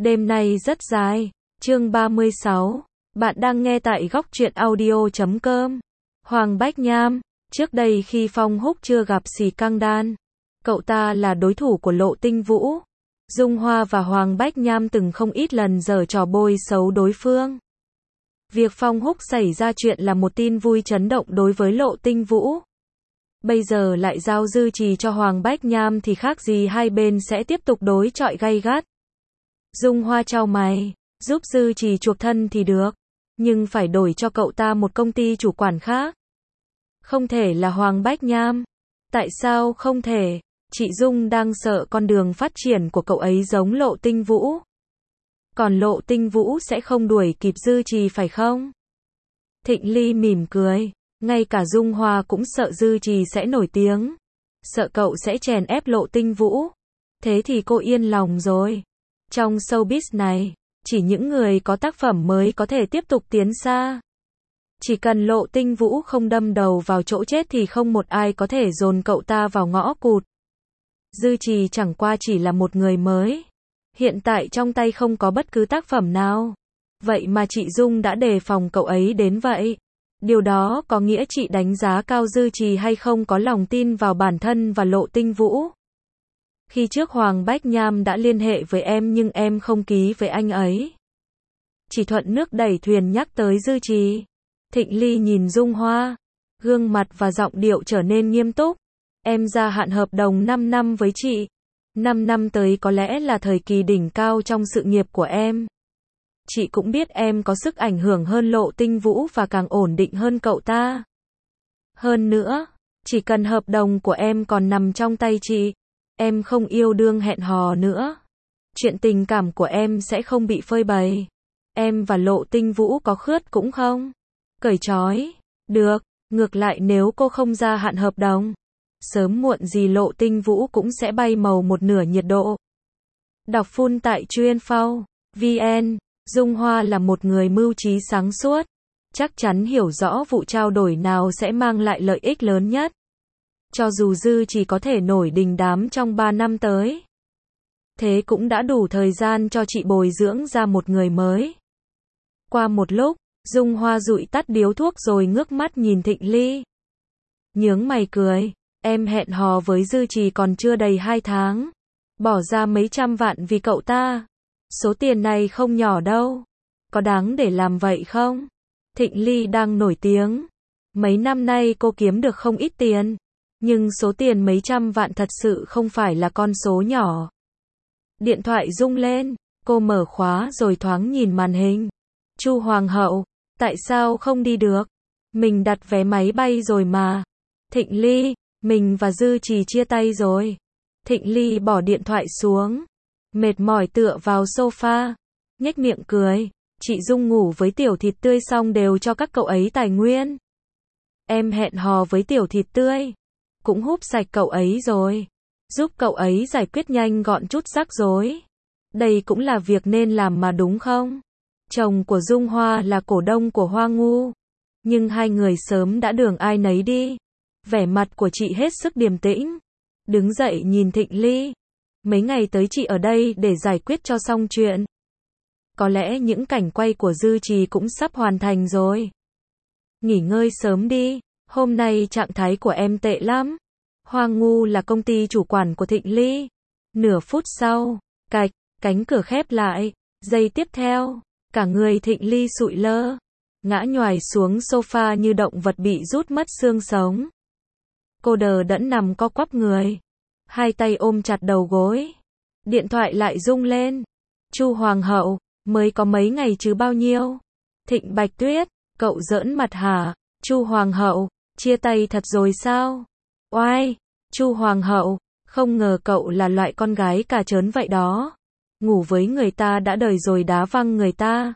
Đêm nay rất dài. Chương 36. Bạn đang nghe tại góc truyện audio.com. Hoàng Bách Nham. Trước đây khi Phong Húc chưa gặp Sì Căng Đan, cậu ta là đối thủ của Lộ Tinh Vũ. Dung Hoa và Hoàng Bách Nham từng không ít lần giở trò bôi xấu đối phương. Việc Phong Húc xảy ra chuyện là một tin vui chấn động đối với Lộ Tinh Vũ. Bây giờ lại giao Dư Trì cho Hoàng Bách Nham thì khác gì hai bên sẽ tiếp tục đối chọi gay gắt. Dung Hoa chau mày, giúp Dư Trì chuộc thân thì được, nhưng phải đổi cho cậu ta một công ty chủ quản khác. Không thể là Hoàng Bách Nham. Tại sao không thể? Chị Dung đang sợ con đường phát triển của cậu ấy giống Lộ Tinh Vũ. Còn Lộ Tinh Vũ sẽ không đuổi kịp Dư Trì phải không? Thịnh Ly mỉm cười, ngay cả Dung Hoa cũng sợ Dư Trì sẽ nổi tiếng, sợ cậu sẽ chèn ép Lộ Tinh Vũ. Thế thì cô yên lòng rồi. Trong showbiz này, chỉ những người có tác phẩm mới có thể tiếp tục tiến xa. Chỉ cần Lộ Tinh Vũ không đâm đầu vào chỗ chết thì không một ai có thể dồn cậu ta vào ngõ cụt. Dư Trì chẳng qua chỉ là một người mới. Hiện tại trong tay không có bất cứ tác phẩm nào. Vậy mà chị Dung đã đề phòng cậu ấy đến vậy. Điều đó có nghĩa chị đánh giá cao Dư Trì hay không có lòng tin vào bản thân và Lộ Tinh Vũ. Khi trước Hoàng Bách Nham đã liên hệ với em nhưng em không ký với anh ấy. Chỉ thuận nước đẩy thuyền nhắc tới Dư Trì. Thịnh Ly nhìn Dung Hoa, gương mặt và giọng điệu trở nên nghiêm túc. Em gia hạn hợp đồng 5 năm với chị. 5 năm tới có lẽ là thời kỳ đỉnh cao trong sự nghiệp của em. Chị cũng biết em có sức ảnh hưởng hơn Lộ Tinh Vũ và càng ổn định hơn cậu ta. Hơn nữa, chỉ cần hợp đồng của em còn nằm trong tay chị, em không yêu đương hẹn hò nữa. Chuyện tình cảm của em sẽ không bị phơi bày. Em và Lộ Tinh Vũ có khướt cũng không cởi trói. Được, ngược lại nếu cô không gia hạn hợp đồng, sớm muộn gì Lộ Tinh Vũ cũng sẽ bay màu một nửa nhiệt độ. Đọc full tại Truyenphao.vn. Dung Hoa là một người mưu trí sáng suốt, chắc chắn hiểu rõ vụ trao đổi nào sẽ mang lại lợi ích lớn nhất. Cho dù Dư chỉ có thể nổi đình đám trong 3 năm tới, thế cũng đã đủ thời gian cho chị bồi dưỡng ra một người mới. Qua một lúc, Dung Hoa dụi tắt điếu thuốc rồi ngước mắt nhìn Thịnh Ly. Nhướng mày cười, em hẹn hò với Dư Trì còn chưa đầy 2 tháng. Bỏ ra mấy trăm vạn vì cậu ta. Số tiền này không nhỏ đâu. Có đáng để làm vậy không? Thịnh Ly đang nổi tiếng. Mấy năm nay cô kiếm được không ít tiền. Nhưng số tiền mấy trăm vạn thật sự không phải là con số nhỏ. Điện thoại rung lên. Cô mở khóa rồi thoáng nhìn màn hình. Chu Hoàng hậu, tại sao không đi được? Mình đặt vé máy bay rồi mà. Thịnh Ly, mình và Dư Trì chia tay rồi. Thịnh Ly bỏ điện thoại xuống, mệt mỏi tựa vào sofa, nhếch miệng cười. Chị Dung ngủ với Tiểu Thịt Tươi xong đều cho các cậu ấy tài nguyên. Em hẹn hò với Tiểu Thịt Tươi, cũng húp sạch cậu ấy rồi, giúp cậu ấy giải quyết nhanh gọn chút rắc rối. Đây cũng là việc nên làm mà đúng không? Chồng của Dung Hoa là cổ đông của Hoa Ngu, nhưng hai người sớm đã đường ai nấy đi. Vẻ mặt của chị hết sức điềm tĩnh, đứng dậy nhìn Thịnh Ly. Mấy ngày tới chị ở đây để giải quyết cho xong chuyện. Có lẽ những cảnh quay của Dư Trì cũng sắp hoàn thành rồi. Nghỉ ngơi sớm đi, hôm nay trạng thái của em tệ lắm. Hoa Ngu là công ty chủ quản của Thịnh Ly. Nửa phút sau, cạch, cánh cửa khép lại. Giây tiếp theo, cả người Thịnh Ly sụi lơ, ngã nhoài xuống sofa như động vật bị rút mất xương sống. Cô đờ đẫn nằm co quắp người, hai tay ôm chặt đầu gối. Điện thoại lại rung lên. Chu Hoàng hậu, mới có mấy ngày chứ bao nhiêu? Thịnh Bạch Tuyết, cậu giỡn mặt hả? Chu Hoàng hậu, chia tay thật rồi sao? Oai, Chu Hoàng hậu, không ngờ cậu là loại con gái cà trớn vậy đó. Ngủ với người ta đã đời rồi đá văng người ta.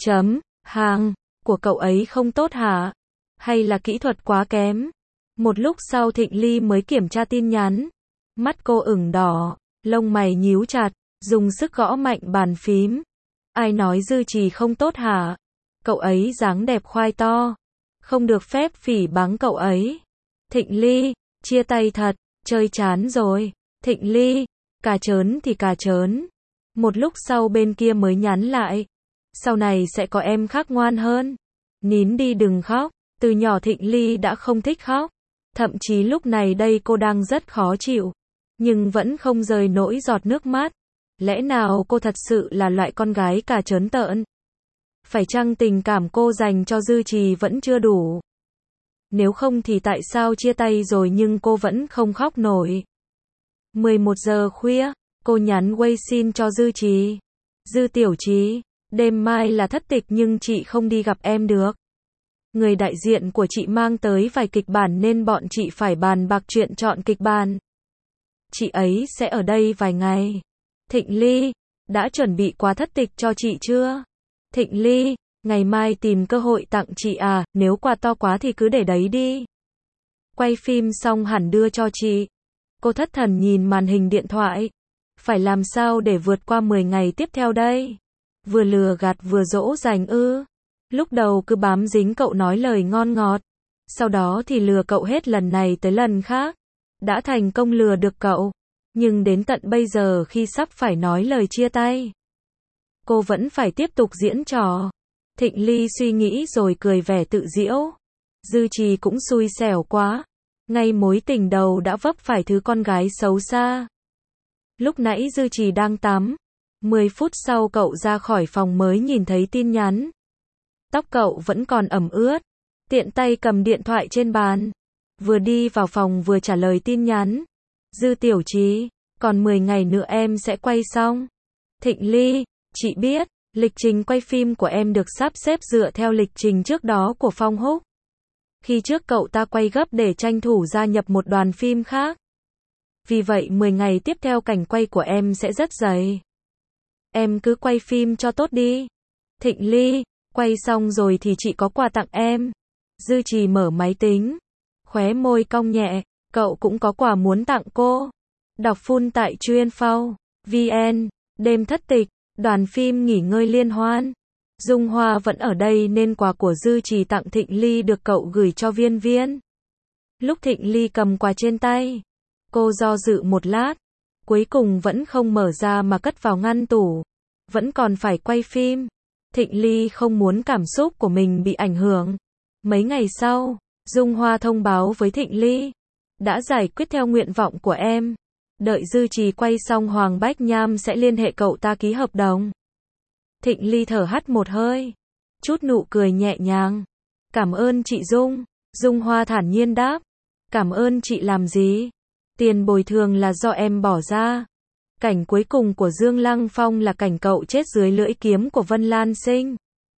Hàng của cậu ấy không tốt hả? Hay là kỹ thuật quá kém? Một lúc sau Thịnh Ly mới kiểm tra tin nhắn. Mắt cô ửng đỏ, lông mày nhíu chặt, dùng sức gõ mạnh bàn phím. Ai nói Dư Trì không tốt hả? Cậu ấy dáng đẹp khoai to, không được phép phỉ báng cậu ấy. Thịnh Ly, chia tay thật, chơi chán rồi. Thịnh Ly, cà trớn thì cà trớn, Một lúc sau bên kia mới nhắn lại. Sau này sẽ có em khác ngoan hơn. Nín đi đừng khóc. Từ nhỏ Thịnh Ly đã không thích khóc. Thậm chí lúc này đây cô đang rất khó chịu. Nhưng vẫn không rời nỗi giọt nước mắt. Lẽ nào cô thật sự là loại con gái cà trớn tợn? Phải chăng tình cảm cô dành cho Dư Trì vẫn chưa đủ? Nếu không thì tại sao chia tay rồi nhưng cô vẫn không khóc nổi? 11 giờ khuya, cô nhắn WeChat cho Dư Trì. Dư tiểu Trì, đêm mai là thất tịch nhưng chị không đi gặp em được. Người đại diện của chị mang tới vài kịch bản nên bọn chị phải bàn bạc chuyện chọn kịch bản. Chị ấy sẽ ở đây vài ngày. Thịnh Ly, đã chuẩn bị quà thất tịch cho chị chưa? Thịnh Ly, ngày mai tìm cơ hội tặng chị à, nếu quà to quá thì cứ để đấy đi. Quay phim xong hẳn đưa cho chị. Cô thất thần nhìn màn hình điện thoại. Phải làm sao để vượt qua 10 ngày tiếp theo đây? Vừa lừa gạt vừa dỗ dành ư? Lúc đầu cứ bám dính cậu nói lời ngon ngọt. Sau đó thì lừa cậu hết lần này tới lần khác. Đã thành công lừa được cậu. Nhưng đến tận bây giờ khi sắp phải nói lời chia tay, cô vẫn phải tiếp tục diễn trò. Thịnh Ly suy nghĩ rồi cười vẻ tự giễu. Dư Trì cũng xui xẻo quá. Ngay mối tình đầu đã vấp phải thứ con gái xấu xa. Lúc nãy Dư Trì đang tắm. 10 phút sau cậu ra khỏi phòng mới nhìn thấy tin nhắn. Tóc cậu vẫn còn ẩm ướt. Tiện tay cầm điện thoại trên bàn. Vừa đi vào phòng vừa trả lời tin nhắn. Dư tiểu Trì, còn 10 ngày nữa em sẽ quay xong. Thịnh Ly, chị biết, lịch trình quay phim của em được sắp xếp dựa theo lịch trình trước đó của Phong Húc. Khi trước cậu ta quay gấp để tranh thủ gia nhập một đoàn phim khác. Vì vậy 10 ngày tiếp theo cảnh quay của em sẽ rất dày. Em cứ quay phim cho tốt đi. Thịnh Ly, quay xong rồi thì chị có quà tặng em. Dư Trì mở máy tính. Khóe môi cong nhẹ, cậu cũng có quà muốn tặng cô. Đọc full tại Truyện.vn. Đêm thất tịch, đoàn phim nghỉ ngơi liên hoan. Dung Hoa vẫn ở đây nên quà của Dư Trì tặng Thịnh Ly được cậu gửi cho Viên Viên. Lúc Thịnh Ly cầm quà trên tay, cô do dự một lát, cuối cùng vẫn không mở ra mà cất vào ngăn tủ. Vẫn còn phải quay phim. Thịnh Ly không muốn cảm xúc của mình bị ảnh hưởng. Mấy ngày sau, Dung Hoa thông báo với Thịnh Ly. Đã giải quyết theo nguyện vọng của em. Đợi Dư Trì quay xong Hoàng Bách Nham sẽ liên hệ cậu ta ký hợp đồng. Thịnh Ly thở hắt một hơi. Chút nụ cười nhẹ nhàng. Cảm ơn chị Dung. Dung Hoa thản nhiên đáp. Cảm ơn chị làm gì? Tiền bồi thường là do em bỏ ra. Cảnh cuối cùng của Dương Lăng Phong là cảnh cậu chết dưới lưỡi kiếm của Vân Lan Sinh.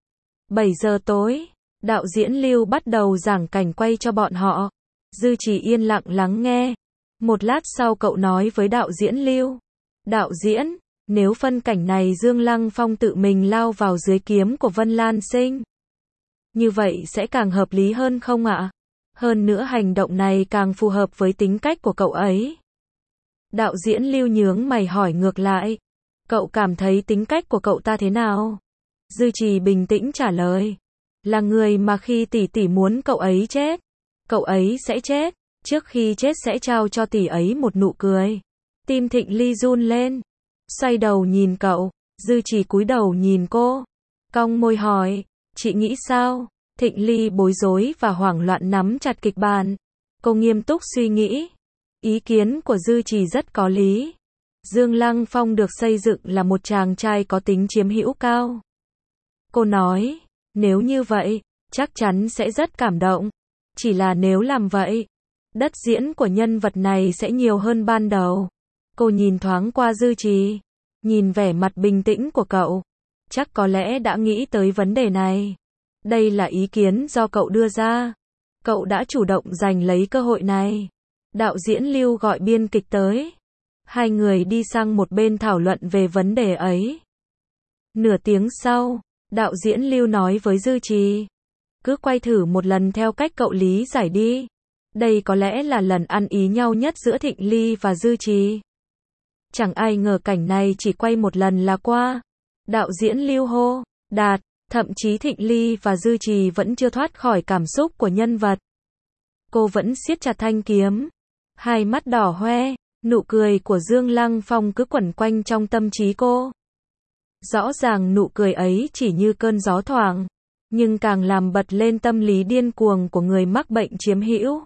7 giờ tối, đạo diễn Lưu bắt đầu giảng cảnh quay cho bọn họ. Dư Trì yên lặng lắng nghe. Một lát sau cậu nói với đạo diễn Lưu. Đạo diễn, nếu phân cảnh này Dương Lăng Phong tự mình lao vào dưới kiếm của Vân Lan Sinh, như vậy sẽ càng hợp lý hơn không ạ? Hơn nữa hành động này càng phù hợp với tính cách của cậu ấy. Đạo diễn Lưu nhướng mày hỏi ngược lại. Cậu cảm thấy tính cách của cậu ta thế nào? Dư Trì bình tĩnh trả lời. Là người mà khi tỷ tỷ muốn cậu ấy chết, cậu ấy sẽ chết. Trước khi chết sẽ trao cho tỷ ấy một nụ cười. Tim Thịnh Ly run lên. Xoay đầu nhìn cậu. Dư Trì cúi đầu nhìn cô. Cong môi hỏi. Chị nghĩ sao? Thịnh Ly bối rối và hoảng loạn nắm chặt kịch bản. Cô nghiêm túc suy nghĩ. Ý kiến của Dư Trì rất có lý. Dương Lăng Phong được xây dựng là một chàng trai có tính chiếm hữu cao. Cô nói, nếu như vậy, chắc chắn sẽ rất cảm động. Chỉ là nếu làm vậy, đất diễn của nhân vật này sẽ nhiều hơn ban đầu. Cô nhìn thoáng qua Dư Trì, nhìn vẻ mặt bình tĩnh của cậu. Chắc có lẽ đã nghĩ tới vấn đề này. Đây là ý kiến do cậu đưa ra. Cậu đã chủ động giành lấy cơ hội này. Đạo diễn Lưu gọi biên kịch tới. Hai người đi sang một bên thảo luận về vấn đề ấy. Nửa tiếng sau, đạo diễn Lưu nói với Dư Trì. Cứ quay thử một lần theo cách cậu lý giải đi. Đây có lẽ là lần ăn ý nhau nhất giữa Thịnh Ly và Dư Trì. Chẳng ai ngờ cảnh này chỉ quay một lần là qua. Đạo diễn Lưu hô, đạt, thậm chí Thịnh Ly và Dư Trì vẫn chưa thoát khỏi cảm xúc của nhân vật. Cô vẫn siết chặt thanh kiếm. Hai mắt đỏ hoe, nụ cười của Dương Lăng Phong cứ quẩn quanh trong tâm trí cô. Rõ ràng nụ cười ấy chỉ như cơn gió thoảng, nhưng càng làm bật lên tâm lý điên cuồng của người mắc bệnh chiếm hữu.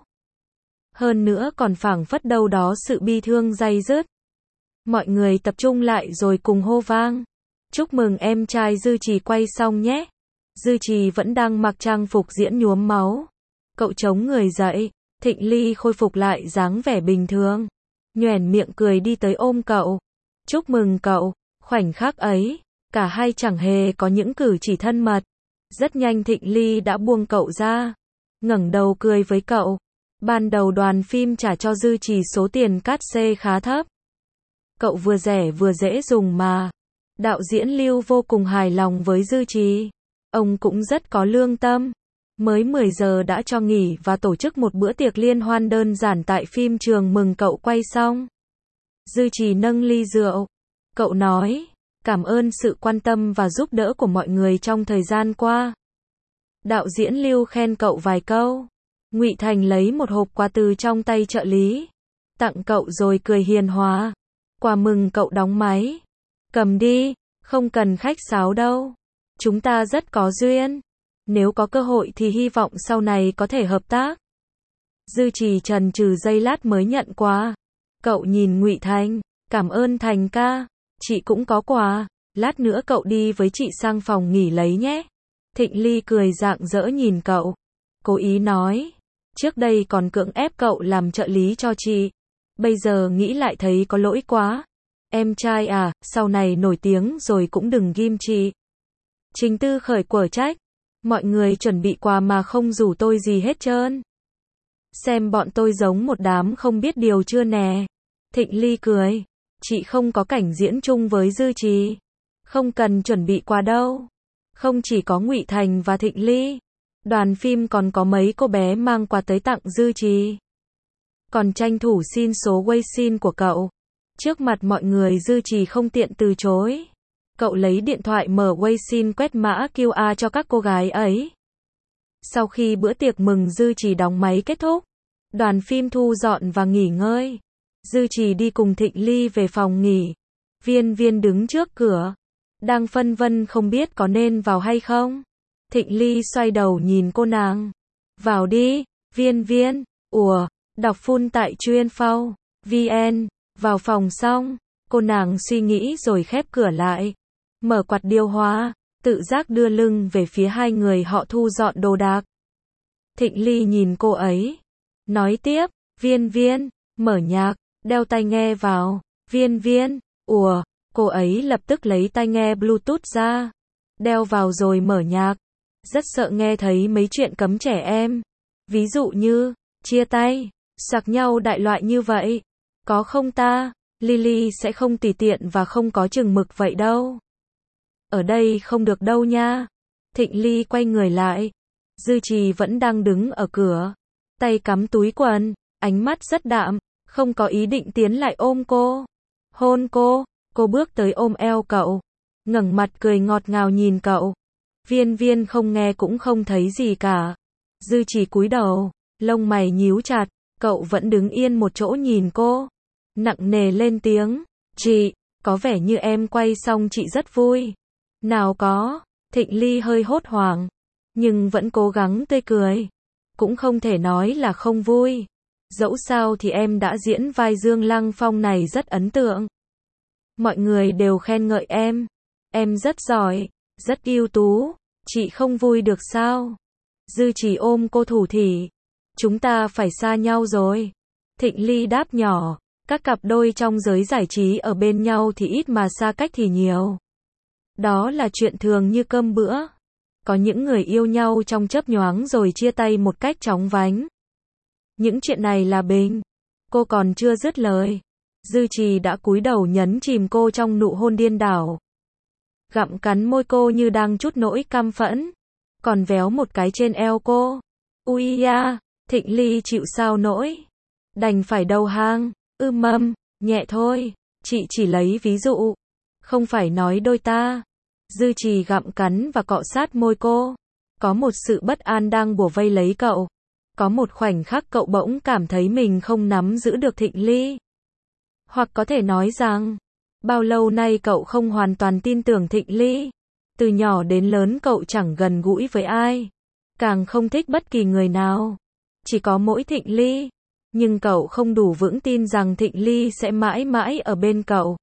Hơn nữa còn phảng phất đâu đó sự bi thương day dứt. Mọi người tập trung lại rồi cùng hô vang. Chúc mừng em trai Dư Trì quay xong nhé. Dư Trì vẫn đang mặc trang phục diễn nhuốm máu. Cậu chống người dậy, Thịnh Ly khôi phục lại dáng vẻ bình thường. Nhoẻn miệng cười đi tới ôm cậu. Chúc mừng cậu. Khoảnh khắc ấy, cả hai chẳng hề có những cử chỉ thân mật. Rất nhanh Thịnh Ly đã buông cậu ra, ngẩng đầu cười với cậu. Ban đầu đoàn phim trả cho Dư Trì số tiền cát xê khá thấp. Cậu vừa rẻ vừa dễ dùng mà. Đạo diễn Lưu vô cùng hài lòng với Dư Trì. Ông cũng rất có lương tâm. Mới 10 giờ đã cho nghỉ và tổ chức một bữa tiệc liên hoan đơn giản tại phim trường mừng cậu quay xong. Dư Trì nâng ly rượu. Cậu nói, cảm ơn sự quan tâm và giúp đỡ của mọi người trong thời gian qua. Đạo diễn Lưu khen cậu vài câu. Ngụy Thành lấy một hộp quà từ trong tay trợ lý, tặng cậu rồi cười hiền hòa. Quà mừng cậu đóng máy. Cầm đi, không cần khách sáo đâu. Chúng ta rất có duyên. Nếu có cơ hội thì hy vọng sau này có thể hợp tác. Dư Trì chần chừ giây lát mới nhận quà. Cậu nhìn Ngụy Thành, cảm ơn Thành ca. Chị cũng có quà. Lát nữa cậu đi với chị sang phòng nghỉ lấy nhé. Thịnh Ly cười rạng rỡ nhìn cậu. Cố ý nói. Trước đây còn cưỡng ép cậu làm trợ lý cho chị. Bây giờ nghĩ lại thấy có lỗi quá. Em trai à, sau này nổi tiếng rồi cũng đừng ghim chị. Trình Tư Khởi quở trách. Mọi người chuẩn bị quà mà không rủ tôi gì hết trơn. Xem bọn tôi giống một đám không biết điều chưa nè. Thịnh Ly cười. Chị không có cảnh diễn chung với Dư Trì. Không cần chuẩn bị quà đâu. Không chỉ có Ngụy Thành và Thịnh Ly. Đoàn phim còn có mấy cô bé mang quà tới tặng Dư Trì. Còn tranh thủ xin số Weixin của cậu. Trước mặt mọi người Dư Trì không tiện từ chối. Cậu lấy điện thoại mở Weixin quét mã QR cho các cô gái ấy. Sau khi bữa tiệc mừng Dư Trì đóng máy kết thúc, đoàn phim thu dọn và nghỉ ngơi. Dư Trì đi cùng Thịnh Ly về phòng nghỉ. Viên Viên đứng trước cửa, đang phân vân không biết có nên vào hay không. Thịnh Ly xoay đầu nhìn cô nàng. Vào đi, Viên Viên. Ủa, đọc full tại chuyên phao. VN. Vào phòng xong, cô nàng suy nghĩ rồi khép cửa lại. Mở quạt điều hòa, tự giác đưa lưng về phía hai người họ thu dọn đồ đạc. Thịnh Ly nhìn cô ấy. Nói tiếp, Viên Viên, mở nhạc, đeo tai nghe vào. Viên Viên. Ủa, cô ấy lập tức lấy tai nghe Bluetooth ra. Đeo vào rồi mở nhạc. Rất sợ nghe thấy mấy chuyện cấm trẻ em. Ví dụ như, chia tay, sạc nhau đại loại như vậy. Có không ta? Lily sẽ không tùy tiện và không có chừng mực vậy đâu. Ở đây không được đâu nha. Thịnh Ly quay người lại. Dư Trì vẫn đang đứng ở cửa. Tay cắm túi quần, ánh mắt rất đạm, không có ý định tiến lại ôm cô. Hôn cô bước tới ôm eo cậu. Ngẩng mặt cười ngọt ngào nhìn cậu. Viên Viên không nghe cũng không thấy gì cả. Dư Trì cúi đầu, lông mày nhíu chặt, cậu vẫn đứng yên một chỗ nhìn cô. Nặng nề lên tiếng, chị, có vẻ như em quay xong chị rất vui. Nào có, Thịnh Ly hơi hốt hoảng, nhưng vẫn cố gắng tươi cười. Cũng không thể nói là không vui. Dẫu sao thì em đã diễn vai Dương Lăng Phong này rất ấn tượng. Mọi người đều khen ngợi em rất giỏi, rất ưu tú, chị không vui được sao? Dư Trì ôm cô thủ thỉ. Chúng ta phải xa nhau rồi. Thịnh Ly đáp nhỏ. Các cặp đôi trong giới giải trí ở bên nhau thì ít mà xa cách thì nhiều. Đó là chuyện thường như cơm bữa. Có những người yêu nhau trong chớp nhoáng rồi chia tay một cách chóng vánh. Những chuyện này là bình. Cô còn chưa dứt lời. Dư Trì đã cúi đầu nhấn chìm cô trong nụ hôn điên đảo. Gặm cắn môi cô như đang trút nỗi căm phẫn. Còn véo một cái trên eo cô. Ui da, Thịnh Ly chịu sao nổi. Đành phải đầu hàng. Nhẹ thôi. Chị chỉ lấy ví dụ. Không phải nói đôi ta. Dư Trì gặm cắn và cọ sát môi cô. Có một sự bất an đang bủa vây lấy cậu. Có một khoảnh khắc cậu bỗng cảm thấy mình không nắm giữ được Thịnh Ly. Hoặc có thể nói rằng, Bao lâu nay cậu không hoàn toàn tin tưởng Thịnh Ly? Từ nhỏ đến lớn cậu chẳng gần gũi với ai, càng không thích bất kỳ người nào, chỉ có mỗi Thịnh Ly. Nhưng cậu không đủ vững tin rằng Thịnh Ly sẽ mãi mãi ở bên cậu,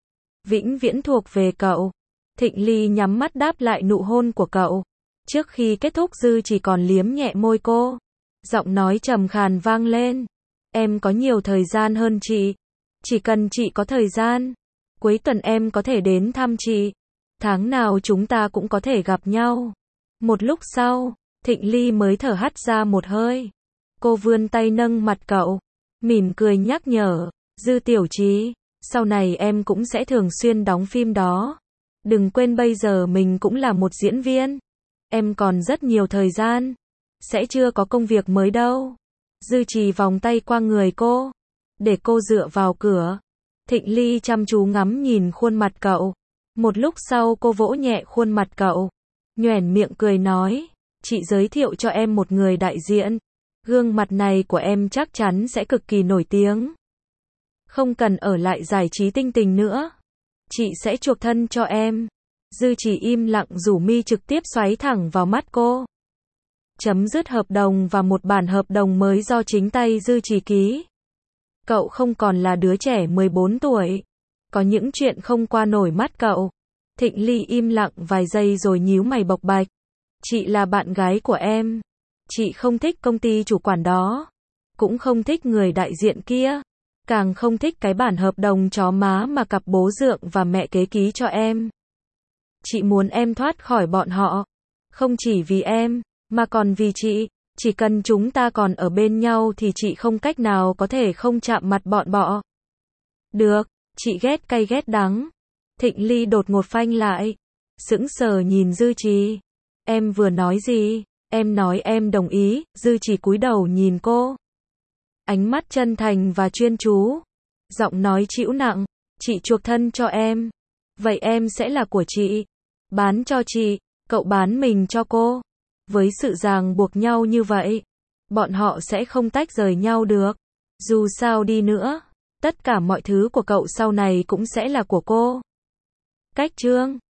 vĩnh viễn thuộc về cậu. Thịnh Ly nhắm mắt đáp lại nụ hôn của cậu. Trước khi kết thúc Dư chỉ còn liếm nhẹ môi cô. Giọng nói trầm khàn vang lên. Em có nhiều thời gian hơn chị. Chỉ cần chị có thời gian, cuối tuần em có thể đến thăm chị. Tháng nào chúng ta cũng có thể gặp nhau. Một lúc sau, Thịnh Ly mới thở hắt ra một hơi. Cô vươn tay nâng mặt cậu, mỉm cười nhắc nhở. Dư tiểu trí, sau này em cũng sẽ thường xuyên đóng phim đó. Đừng quên bây giờ mình cũng là một diễn viên. Em còn rất nhiều thời gian, sẽ chưa có công việc mới đâu. Dư Trì vòng tay qua người cô, để cô dựa vào cửa. Thịnh Ly chăm chú ngắm nhìn khuôn mặt cậu. Một lúc sau cô vỗ nhẹ khuôn mặt cậu, nhoẻn miệng cười nói, chị giới thiệu cho em một người đại diện. Gương mặt này của em chắc chắn sẽ cực kỳ nổi tiếng. Không cần ở lại giải trí tinh tình nữa. Chị sẽ chuộc thân cho em. Dư Chỉ im lặng rủ mi trực tiếp xoáy thẳng vào mắt cô. Chấm dứt hợp đồng và một bản hợp đồng mới do chính tay Dư Chỉ ký. Cậu không còn là đứa trẻ 14 tuổi. Có những chuyện không qua nổi mắt cậu. Thịnh Ly im lặng vài giây rồi nhíu mày bộc bạch. Chị là bạn gái của em. Chị không thích công ty chủ quản đó. Cũng không thích người đại diện kia. Càng không thích cái bản hợp đồng chó má mà cặp bố dượng và mẹ kế ký cho em. Chị muốn em thoát khỏi bọn họ. Không chỉ vì em, mà còn vì chị. Chỉ cần chúng ta còn ở bên nhau thì chị không cách nào có thể không chạm mặt bọn bọ. Được, chị ghét cay ghét đắng. Thịnh Ly đột ngột phanh lại. Sững sờ nhìn Dư Trì. Em vừa nói gì? Em nói em đồng ý. Dư Trì cúi đầu nhìn cô. Ánh mắt chân thành và chuyên chú. Giọng nói trĩu nặng. Chị chuộc thân cho em. Vậy em sẽ là của chị. Bán cho chị. Cậu bán mình cho cô. Với sự ràng buộc nhau như vậy, bọn họ sẽ không tách rời nhau được. Dù sao đi nữa, tất cả mọi thứ của cậu sau này cũng sẽ là của cô. Cách chương